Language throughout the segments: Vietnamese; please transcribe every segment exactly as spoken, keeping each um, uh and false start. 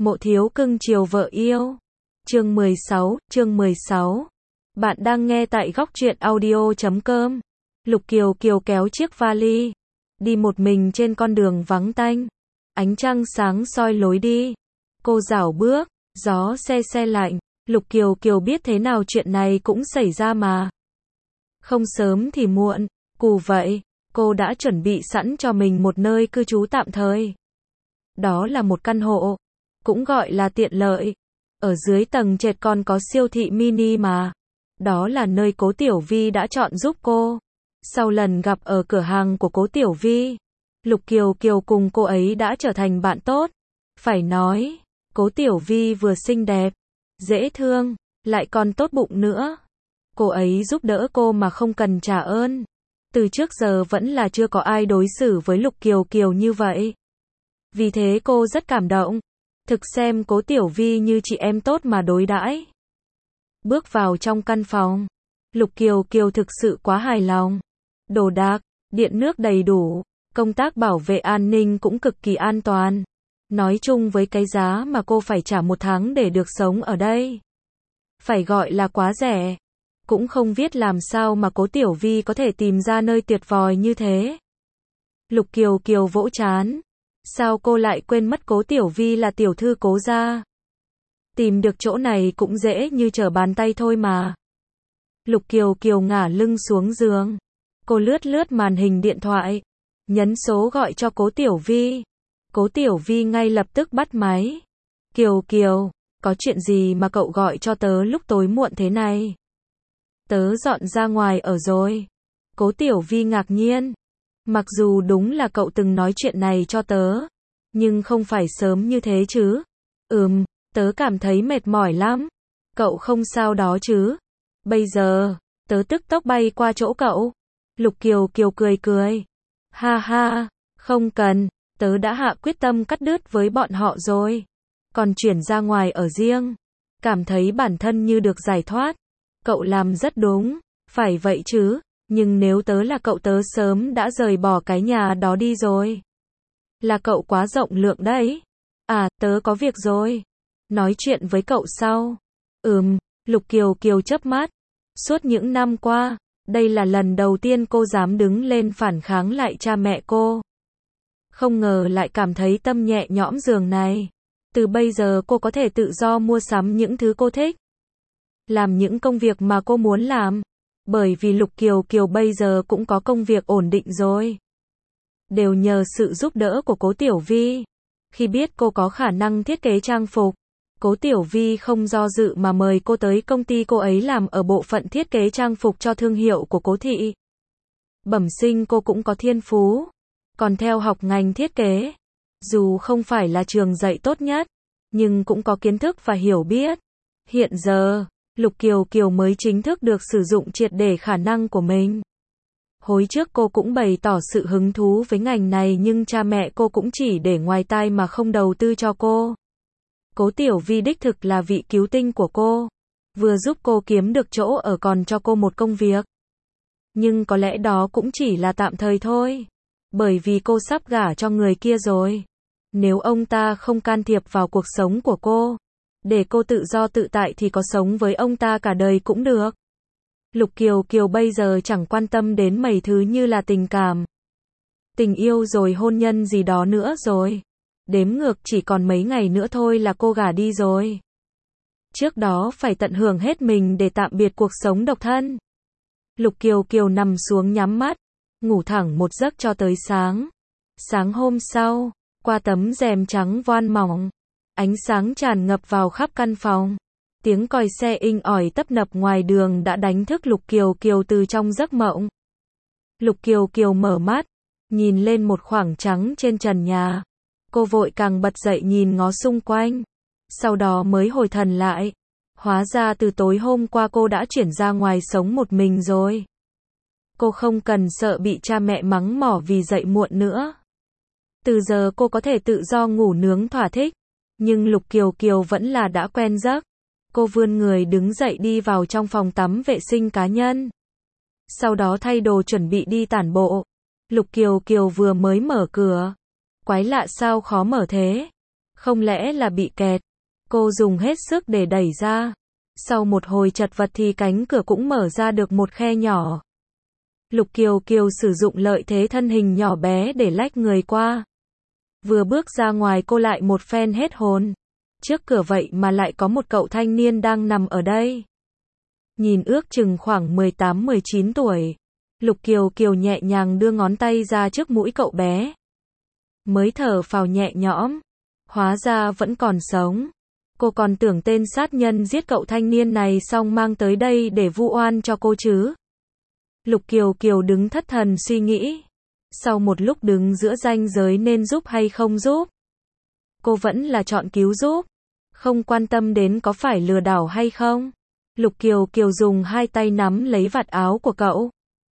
Mộ thiếu cưng chiều vợ yêu. Chương mười sáu, chương mười sáu. Bạn đang nghe tại góc truyện audio chấm com. Lục Kiều Kiều kéo chiếc vali, đi một mình trên con đường vắng tanh. Ánh trăng sáng soi lối đi. Cô rảo bước, gió se se lạnh. Lục Kiều Kiều biết thế nào chuyện này cũng xảy ra mà. Không sớm thì muộn, cù vậy, cô đã chuẩn bị sẵn cho mình một nơi cư trú tạm thời. Đó là một căn hộ, cũng gọi là tiện lợi. Ở dưới tầng trệt còn có siêu thị mini mà. Đó là nơi Cố Tiểu Vi đã chọn giúp cô. Sau lần gặp ở cửa hàng của Cố Tiểu Vi, Lục Kiều Kiều cùng cô ấy đã trở thành bạn tốt. Phải nói, Cố Tiểu Vi vừa xinh đẹp, dễ thương, lại còn tốt bụng nữa. Cô ấy giúp đỡ cô mà không cần trả ơn. Từ trước giờ vẫn là chưa có ai đối xử với Lục Kiều Kiều như vậy. Vì thế cô rất cảm động. Thực xem Cố Tiểu Vi như chị em tốt mà đối đãi. Bước vào trong căn phòng, Lục Kiều Kiều thực sự quá hài lòng. Đồ đạc, điện nước đầy đủ, công tác bảo vệ an ninh cũng cực kỳ an toàn. Nói chung với cái giá mà cô phải trả một tháng để được sống ở đây, phải gọi là quá rẻ. Cũng không biết làm sao mà Cố Tiểu Vi có thể tìm ra nơi tuyệt vời như thế. Lục Kiều Kiều vỗ trán. Sao cô lại quên mất Cố Tiểu Vi là tiểu thư Cố gia? Tìm được chỗ này cũng dễ như trở bàn tay thôi mà. Lục Kiều Kiều ngả lưng xuống giường. Cô lướt lướt màn hình điện thoại, nhấn số gọi cho Cố Tiểu Vi. Cố Tiểu Vi ngay lập tức bắt máy. Kiều Kiều, có chuyện gì mà cậu gọi cho tớ lúc tối muộn thế này? Tớ dọn ra ngoài ở rồi. Cố Tiểu Vi ngạc nhiên. Mặc dù đúng là cậu từng nói chuyện này cho tớ, nhưng không phải sớm như thế chứ. Ừm, tớ cảm thấy mệt mỏi lắm. Cậu không sao đó chứ? Bây giờ, tớ tức tốc bay qua chỗ cậu. Lục Kiều Kiều cười cười. Ha ha, không cần, tớ đã hạ quyết tâm cắt đứt với bọn họ rồi. Còn chuyển ra ngoài ở riêng. Cảm thấy bản thân như được giải thoát. Cậu làm rất đúng, phải vậy chứ. Nhưng nếu tớ là cậu tớ sớm đã rời bỏ cái nhà đó đi rồi. Là cậu quá rộng lượng đấy. À, tớ có việc rồi. Nói chuyện với cậu sau. Ừm, Lục Kiều Kiều chớp mắt. Suốt những năm qua, đây là lần đầu tiên cô dám đứng lên phản kháng lại cha mẹ cô. Không ngờ lại cảm thấy tâm nhẹ nhõm giường này. Từ bây giờ cô có thể tự do mua sắm những thứ cô thích. Làm những công việc mà cô muốn làm. Bởi vì Lục Kiều Kiều bây giờ cũng có công việc ổn định rồi. Đều nhờ sự giúp đỡ của Cố Tiểu Vi. Khi biết cô có khả năng thiết kế trang phục, Cố Tiểu Vi không do dự mà mời cô tới công ty cô ấy làm ở bộ phận thiết kế trang phục cho thương hiệu của Cố thị. Bẩm sinh cô cũng có thiên phú, còn theo học ngành thiết kế. Dù không phải là trường dạy tốt nhất, nhưng cũng có kiến thức và hiểu biết. Hiện giờ, Lục Kiều Kiều mới chính thức được sử dụng triệt để khả năng của mình. Hồi trước cô cũng bày tỏ sự hứng thú với ngành này nhưng cha mẹ cô cũng chỉ để ngoài tai mà không đầu tư cho cô. Cố Tiểu Vi đích thực là vị cứu tinh của cô. Vừa giúp cô kiếm được chỗ ở còn cho cô một công việc. Nhưng có lẽ đó cũng chỉ là tạm thời thôi. Bởi vì cô sắp gả cho người kia rồi. Nếu ông ta không can thiệp vào cuộc sống của cô, để cô tự do tự tại thì có sống với ông ta cả đời cũng được. Lục Kiều Kiều bây giờ chẳng quan tâm đến mấy thứ như là tình cảm, tình yêu rồi hôn nhân gì đó nữa rồi. Đếm ngược chỉ còn mấy ngày nữa thôi là cô gả đi rồi. Trước đó phải tận hưởng hết mình để tạm biệt cuộc sống độc thân. Lục Kiều Kiều nằm xuống nhắm mắt, ngủ thẳng một giấc cho tới sáng. Sáng hôm sau, qua tấm rèm trắng voan mỏng, ánh sáng tràn ngập vào khắp căn phòng. Tiếng còi xe inh ỏi tấp nập ngoài đường đã đánh thức Lục Kiều Kiều từ trong giấc mộng. Lục Kiều Kiều mở mắt, nhìn lên một khoảng trắng trên trần nhà. Cô vội càng bật dậy nhìn ngó xung quanh. Sau đó mới hồi thần lại. Hóa ra từ tối hôm qua cô đã chuyển ra ngoài sống một mình rồi. Cô không cần sợ bị cha mẹ mắng mỏ vì dậy muộn nữa. Từ giờ cô có thể tự do ngủ nướng thỏa thích. Nhưng Lục Kiều Kiều vẫn là đã quen giấc. Cô vươn người đứng dậy đi vào trong phòng tắm vệ sinh cá nhân. Sau đó thay đồ chuẩn bị đi tản bộ. Lục Kiều Kiều vừa mới mở cửa. Quái lạ sao khó mở thế? Không lẽ là bị kẹt? Cô dùng hết sức để đẩy ra. Sau một hồi chật vật thì cánh cửa cũng mở ra được một khe nhỏ. Lục Kiều Kiều sử dụng lợi thế thân hình nhỏ bé để lách người qua. Vừa bước ra ngoài cô lại một phen hết hồn. Trước cửa vậy mà lại có một cậu thanh niên đang nằm ở đây. Nhìn ước chừng khoảng mười tám mười chín tuổi. Lục Kiều Kiều nhẹ nhàng đưa ngón tay ra trước mũi cậu bé. Mới thở phào nhẹ nhõm. Hóa ra vẫn còn sống. Cô còn tưởng tên sát nhân giết cậu thanh niên này xong mang tới đây để vu oan cho cô chứ. Lục Kiều Kiều đứng thất thần suy nghĩ. Sau một lúc đứng giữa ranh giới nên giúp hay không giúp. Cô vẫn là chọn cứu giúp. Không quan tâm đến có phải lừa đảo hay không. Lục Kiều Kiều dùng hai tay nắm lấy vạt áo của cậu.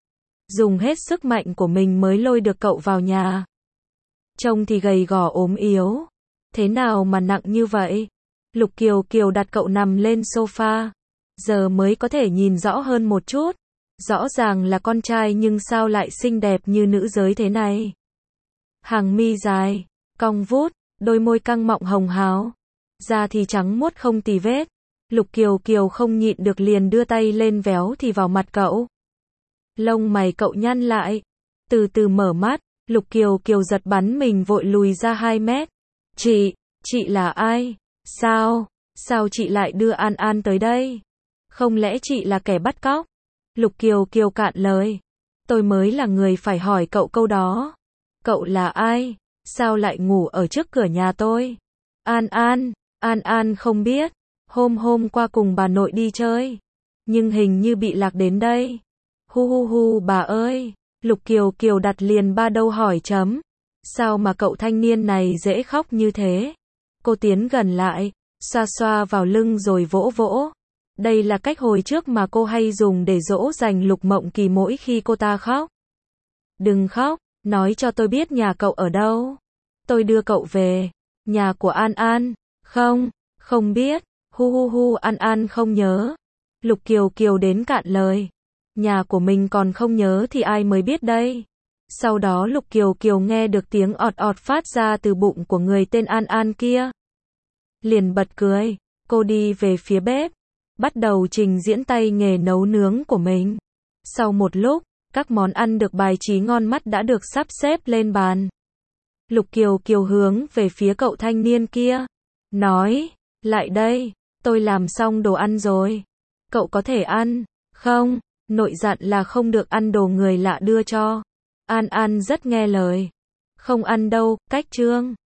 Dùng hết sức mạnh của mình mới lôi được cậu vào nhà. Trông thì gầy gò ốm yếu. Thế nào mà nặng như vậy? Lục Kiều Kiều đặt cậu nằm lên sofa. Giờ mới có thể nhìn rõ hơn một chút. Rõ ràng là con trai nhưng sao lại xinh đẹp như nữ giới thế này? Hàng mi dài, cong vút, đôi môi căng mọng hồng hào. Da thì trắng muốt không tì vết. Lục Kiều Kiều không nhịn được liền đưa tay lên véo thì vào mặt cậu. Lông mày cậu nhăn lại. Từ từ mở mắt, Lục Kiều Kiều giật bắn mình vội lùi ra hai mét. Chị, chị là ai? Sao, sao chị lại đưa An An tới đây? Không lẽ chị là kẻ bắt cóc? Lục Kiều Kiều cạn lời. Tôi mới là người phải hỏi cậu câu đó. Cậu là ai? Sao lại ngủ ở trước cửa nhà tôi? An An, An An không biết. Hôm hôm qua cùng bà nội đi chơi. Nhưng hình như bị lạc đến đây. Hu hu hu bà ơi. Lục Kiều Kiều đặt liền ba câu hỏi chấm. Sao mà cậu thanh niên này dễ khóc như thế? Cô tiến gần lại, xoa xoa vào lưng rồi vỗ vỗ. Đây là cách hồi trước mà cô hay dùng để dỗ dành Lục Mộng Kỳ mỗi khi cô ta khóc. Đừng khóc, nói cho tôi biết nhà cậu ở đâu. Tôi đưa cậu về. Nhà của An An. Không, không biết. Hu hu hu An An không nhớ. Lục Kiều Kiều đến cạn lời. Nhà của mình còn không nhớ thì ai mới biết đây. Sau đó Lục Kiều Kiều nghe được tiếng ọt ọt phát ra từ bụng của người tên An An kia. Liền bật cười. Cô đi về phía bếp. Bắt đầu trình diễn tay nghề nấu nướng của mình. Sau một lúc, các món ăn được bài trí ngon mắt đã được sắp xếp lên bàn. Lục Kiều Kiều hướng về phía cậu thanh niên kia. Nói, lại đây, tôi làm xong đồ ăn rồi. Cậu có thể ăn, không? Nội dặn là không được ăn đồ người lạ đưa cho. An An rất nghe lời. Không ăn đâu, cách trương.